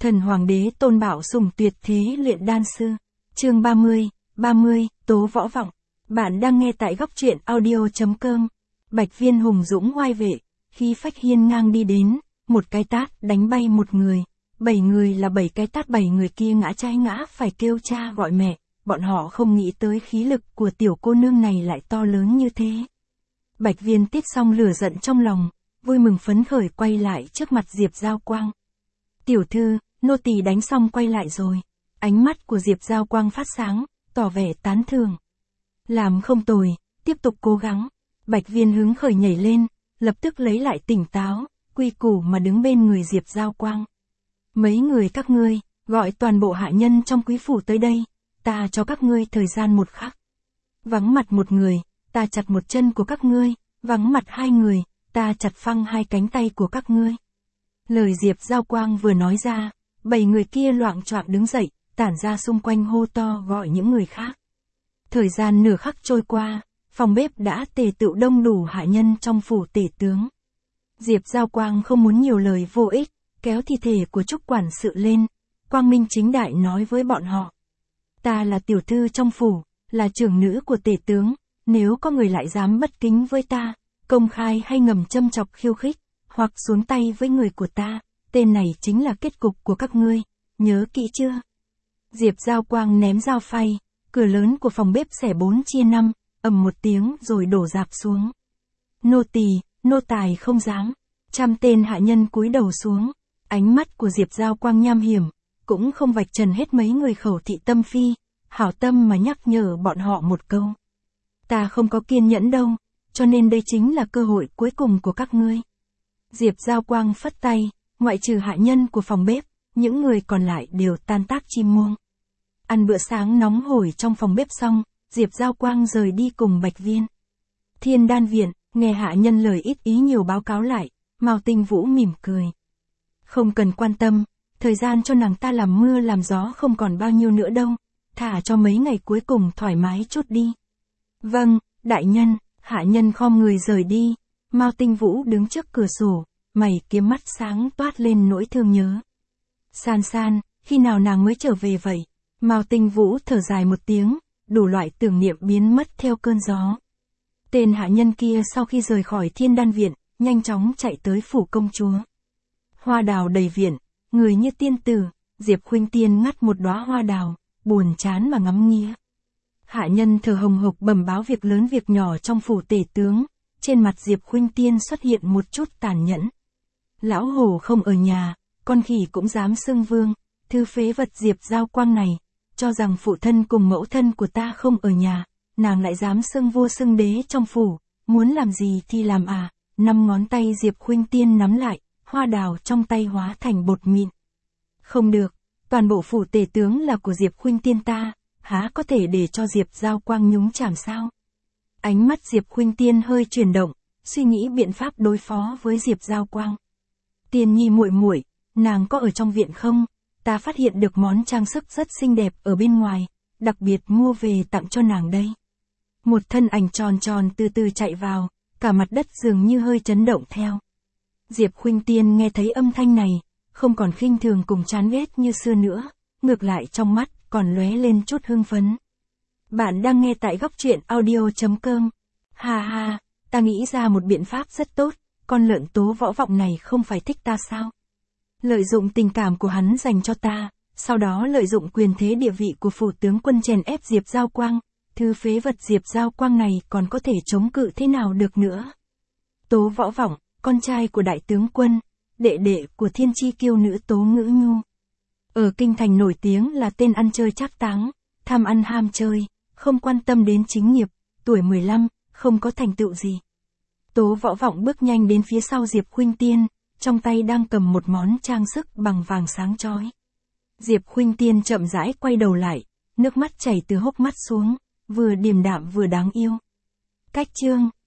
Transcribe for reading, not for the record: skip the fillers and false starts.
Thần Hoàng đế Tôn Bảo Sủng tuyệt thế luyện đan sư. Chương 30, Tố Võ Vọng. Bạn đang nghe tại góc truyện audio.com. Bạch Viên hùng dũng oai vệ, khí phách hiên ngang đi đến, một cái tát đánh bay một người. 7 người là 7 cái tát, 7 người kia ngã trái ngã phải kêu cha gọi mẹ. Bọn họ không nghĩ tới khí lực của tiểu cô nương này lại to lớn như thế. Bạch Viên tiết xong lửa giận trong lòng, vui mừng phấn khởi quay lại trước mặt Diệp Giao Quang. Tiểu thư, nô tỳ đánh xong quay lại rồi. Ánh mắt của Diệp Giao Quang phát sáng, tỏ vẻ tán thưởng. Làm không tồi, tiếp tục cố gắng. Bạch Viên hứng khởi nhảy lên, lập tức lấy lại tỉnh táo, quy củ mà đứng bên người Diệp Giao Quang. Mấy người các ngươi, gọi toàn bộ hạ nhân trong quý phủ tới đây, ta cho các ngươi thời gian một khắc. Vắng mặt một người, ta chặt một chân của các ngươi, vắng mặt 2 người, ta chặt phăng 2 cánh tay của các ngươi. Lời Diệp Giao Quang vừa nói ra, 7 người kia loạng choạng đứng dậy, tản ra xung quanh hô to gọi những người khác. Thời gian nửa khắc trôi qua, phòng bếp đã tề tựu đông đủ hạ nhân trong phủ tể tướng. Diệp Giao Quang không muốn nhiều lời vô ích, kéo thi thể của Trúc quản sự lên, quang minh chính đại nói với bọn họ. Ta là tiểu thư trong phủ, là trưởng nữ của tể tướng, nếu có người lại dám bất kính với ta, công khai hay ngầm châm chọc khiêu khích, hoặc xuống tay với người của ta, tên này chính là kết cục của các ngươi, nhớ kỹ chưa? Diệp Giao Quang ném dao phay, cửa lớn của phòng bếp xẻ 4 chia 5, ầm một tiếng rồi đổ rạp xuống. Nô tỳ, nô tài không dám. 100 tên hạ nhân cúi đầu xuống, ánh mắt của Diệp Giao Quang nham hiểm, cũng không vạch trần hết mấy người khẩu thị tâm phi, hảo tâm mà nhắc nhở bọn họ một câu. Ta không có kiên nhẫn đâu, cho nên đây chính là cơ hội cuối cùng của các ngươi. Diệp Giao Quang phất tay, ngoại trừ hạ nhân của phòng bếp, những người còn lại đều tan tác chim muông. Ăn bữa sáng nóng hổi trong phòng bếp xong, Diệp Giao Quang rời đi cùng Bạch Viên. Thiên Đan Viện, nghe hạ nhân lời ít ý nhiều báo cáo lại, Mao Tinh Vũ mỉm cười. Không cần quan tâm, thời gian cho nàng ta làm mưa làm gió không còn bao nhiêu nữa đâu, thả cho mấy ngày cuối cùng thoải mái chút đi. Vâng, đại nhân, hạ nhân khom người rời đi, Mao Tinh Vũ đứng trước cửa sổ, mày kiếm mắt sáng toát lên nỗi thương nhớ. San San, khi nào nàng mới trở về vậy? Mao Tinh Vũ thở dài một tiếng, đủ loại tưởng niệm biến mất theo cơn gió. Tên hạ nhân kia sau khi rời khỏi Thiên Đan Viện, nhanh chóng chạy tới phủ công chúa. Hoa đào đầy viện, người như tiên tử, Diệp Khuynh Tiên ngắt một đóa hoa đào, buồn chán mà ngắm nghía. Hạ nhân thở hồng hộc bẩm báo việc lớn việc nhỏ trong phủ tể tướng, trên mặt Diệp Khuynh Tiên xuất hiện một chút tàn nhẫn. Lão hổ không ở nhà, con khỉ cũng dám xưng vương, thư phế vật Diệp Giao Quang này, cho rằng phụ thân cùng mẫu thân của ta không ở nhà, nàng lại dám xưng vua xưng đế trong phủ, muốn làm gì thì làm à. 5 ngón tay Diệp Khuynh Tiên nắm lại, hoa đào trong tay hóa thành bột mịn. Không được, toàn bộ phủ tể tướng là của Diệp Khuynh Tiên ta, há có thể để cho Diệp Giao Quang nhúng chàm sao? Ánh mắt Diệp Khuynh Tiên hơi chuyển động, suy nghĩ biện pháp đối phó với Diệp Giao Quang. Tiên nhi muội muội, nàng có ở trong viện không? Ta phát hiện được món trang sức rất xinh đẹp ở bên ngoài, đặc biệt mua về tặng cho nàng đây. Một thân ảnh tròn tròn từ từ chạy vào, cả mặt đất dường như hơi chấn động theo. Diệp Khuynh Tiên nghe thấy âm thanh này, không còn khinh thường cùng chán ghét như xưa nữa, ngược lại trong mắt còn lóe lên chút hưng phấn. Bạn đang nghe tại góc truyện audio.com. Ha ha, ta nghĩ ra một biện pháp rất tốt, con lợn Tố Võ Vọng này không phải thích ta sao? Lợi dụng tình cảm của hắn dành cho ta, sau đó lợi dụng quyền thế địa vị của phủ tướng quân chèn ép Diệp Giao Quang, thư phế vật Diệp Giao Quang này còn có thể chống cự thế nào được nữa? Tố Võ Vọng, con trai của đại tướng quân, đệ đệ của thiên chi kiêu nữ Tố Ngữ Nhu. Ở kinh thành nổi tiếng là tên ăn chơi trác táng, tham ăn ham chơi, không quan tâm đến chính nghiệp, tuổi 15, không có thành tựu gì. Tố Võ Vọng bước nhanh đến phía sau Diệp Khuynh Tiên, trong tay đang cầm một món trang sức bằng vàng sáng chói. Diệp Khuynh Tiên chậm rãi quay đầu lại, nước mắt chảy từ hốc mắt xuống, vừa điềm đạm vừa đáng yêu. Cách chương